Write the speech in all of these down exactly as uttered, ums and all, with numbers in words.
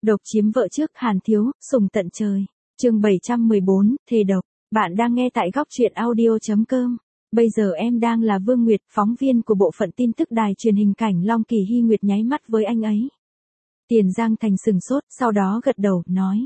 Độc chiếm vợ trước Hàn Thiếu, sùng tận trời. Chương bảy trăm mười bốn, thề độc. Bạn đang nghe tại góc truyện audio chấm com. Bây giờ em đang là Vương Nguyệt, phóng viên của bộ phận tin tức đài truyền hình Cảnh Long. Kỳ Hy Nguyệt nháy mắt với anh ấy. Tiền Giang Thành sừng sốt, sau đó gật đầu, nói.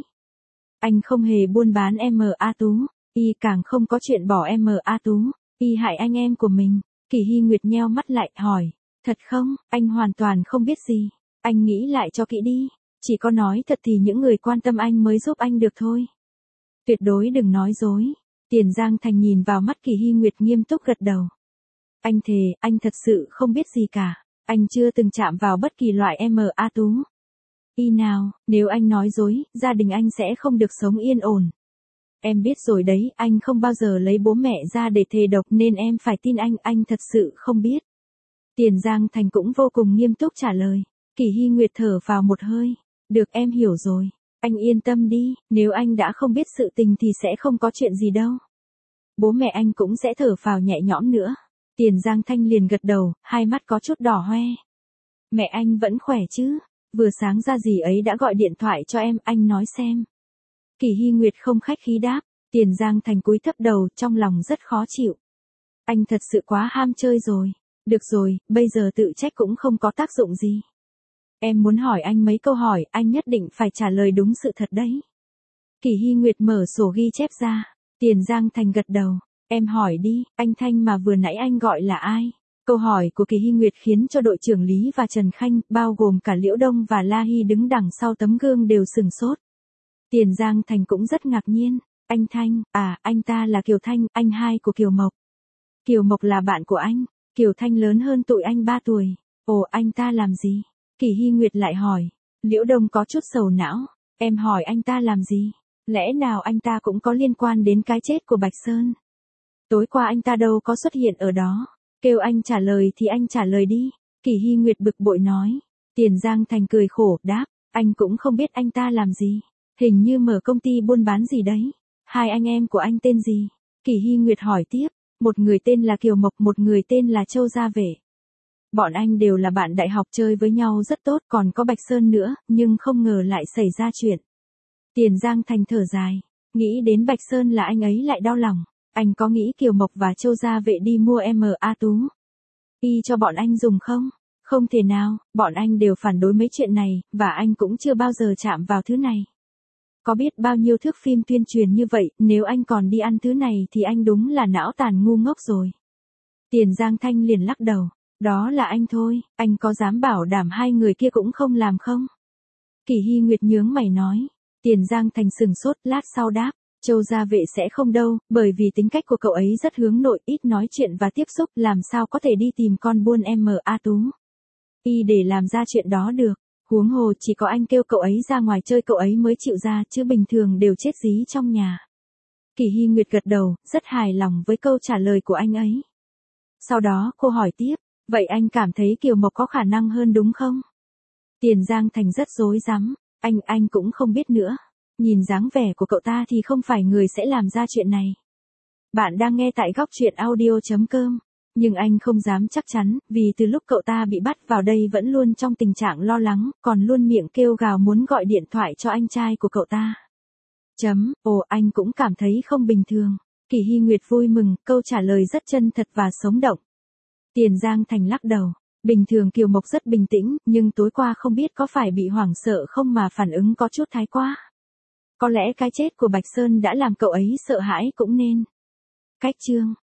Anh không hề buôn bán em a Tú, y càng không có chuyện bỏ em a Tú, y hại anh em của mình. Kỳ Hy Nguyệt nheo mắt lại, hỏi. Thật không, anh hoàn toàn không biết gì. Anh nghĩ lại cho kỹ đi. Chỉ có nói thật thì những người quan tâm anh mới giúp anh được thôi. Tuyệt đối đừng nói dối. Tiền Giang Thành nhìn vào mắt Kỳ Hy Nguyệt nghiêm túc gật đầu. Anh thề, anh thật sự không biết gì cả. Anh chưa từng chạm vào bất kỳ loại em a Tú. Y nào, nếu anh nói dối, gia đình anh sẽ không được sống yên ổn. Em biết rồi đấy, anh không bao giờ lấy bố mẹ ra để thề độc nên em phải tin anh, anh thật sự không biết. Tiền Giang Thành cũng vô cùng nghiêm túc trả lời. Kỳ Hy Nguyệt thở vào một hơi. Được, em hiểu rồi. Anh yên tâm đi, nếu anh đã không biết sự tình thì sẽ không có chuyện gì đâu. Bố mẹ anh cũng sẽ thở phào nhẹ nhõm nữa. Tiền Giang Thanh liền gật đầu, hai mắt có chút đỏ hoe. Mẹ anh vẫn khỏe chứ? Vừa sáng ra gì ấy đã gọi điện thoại cho em, anh nói xem. Kỳ Hy Nguyệt không khách khí đáp. Tiền Giang Thành cúi thấp đầu, trong lòng rất khó chịu. Anh thật sự quá ham chơi rồi. Được rồi, bây giờ tự trách cũng không có tác dụng gì. Em muốn hỏi anh mấy câu hỏi, anh nhất định phải trả lời đúng sự thật đấy. Kỳ Hy Nguyệt mở sổ ghi chép ra. Tiền Giang Thành gật đầu. Em hỏi đi, anh Thanh mà vừa nãy anh gọi là ai? Câu hỏi của Kỳ Hy Nguyệt khiến cho đội trưởng Lý và Trần Khanh, bao gồm cả Liễu Đông và La Hy đứng đằng sau tấm gương đều sừng sốt. Tiền Giang Thành cũng rất ngạc nhiên. Anh Thanh, à, anh ta là Kiều Thanh, anh hai của Kiều Mộc. Kiều Mộc là bạn của anh. Kiều Thanh lớn hơn tụi anh ba tuổi. Ồ, anh ta làm gì? Kỳ Hy Nguyệt lại hỏi. Liễu Đông có chút sầu não. Em hỏi anh ta làm gì? Lẽ nào anh ta cũng có liên quan đến cái chết của Bạch Sơn? Tối qua anh ta đâu có xuất hiện ở đó. Kêu anh trả lời thì anh trả lời đi. Kỳ Hy Nguyệt bực bội nói. Tiền Giang Thành cười khổ, đáp. Anh cũng không biết anh ta làm gì. Hình như mở công ty buôn bán gì đấy. Hai anh em của anh tên gì? Kỳ Hy Nguyệt hỏi tiếp. Một người tên là Kiều Mộc, một người tên là Châu Gia Vệ. Bọn anh đều là bạn đại học, chơi với nhau rất tốt, còn có Bạch Sơn nữa, nhưng không ngờ lại xảy ra chuyện. Tiền Giang Thành thở dài. Nghĩ đến Bạch Sơn là anh ấy lại đau lòng. Anh có nghĩ Kiều Mộc và Châu Gia Vệ đi mua em a Tú y cho bọn anh dùng không? Không thể nào, bọn anh đều phản đối mấy chuyện này, và anh cũng chưa bao giờ chạm vào thứ này. Có biết bao nhiêu thước phim tuyên truyền như vậy, nếu anh còn đi ăn thứ này thì anh đúng là não tàn ngu ngốc rồi. Tiền Giang Thanh liền lắc đầu. Đó là anh thôi, anh có dám bảo đảm hai người kia cũng không làm không? Kỳ Hy Nguyệt nhướng mày nói. Tiền Giang Thành sừng sốt, lát sau đáp. Châu Gia Vệ sẽ không đâu, bởi vì tính cách của cậu ấy rất hướng nội, ít nói chuyện và tiếp xúc, làm sao có thể đi tìm con buôn em a Tú y để làm ra chuyện đó được. Huống hồ chỉ có anh kêu cậu ấy ra ngoài chơi cậu ấy mới chịu ra, chứ bình thường đều chết dí trong nhà. Kỳ Hy Nguyệt gật đầu, rất hài lòng với câu trả lời của anh ấy. Sau đó cô hỏi tiếp. Vậy anh cảm thấy Kiều Mộc có khả năng hơn đúng không? Tiền Giang Thành rất rối rắm. Anh, anh cũng không biết nữa. Nhìn dáng vẻ của cậu ta thì không phải người sẽ làm ra chuyện này. Bạn đang nghe tại góc truyện audio chấm com. Nhưng anh không dám chắc chắn, vì từ lúc cậu ta bị bắt vào đây vẫn luôn trong tình trạng lo lắng, còn luôn miệng kêu gào muốn gọi điện thoại cho anh trai của cậu ta. Chấm, ồ, anh cũng cảm thấy không bình thường. Kỳ Hy Nguyệt vui mừng, câu trả lời rất chân thật và sống động. Tiền Giang Thành lắc đầu. Bình thường Kiều Mộc rất bình tĩnh, nhưng tối qua không biết có phải bị hoảng sợ không mà phản ứng có chút thái quá. Có lẽ cái chết của Bạch Sơn đã làm cậu ấy sợ hãi cũng nên. Cách chương.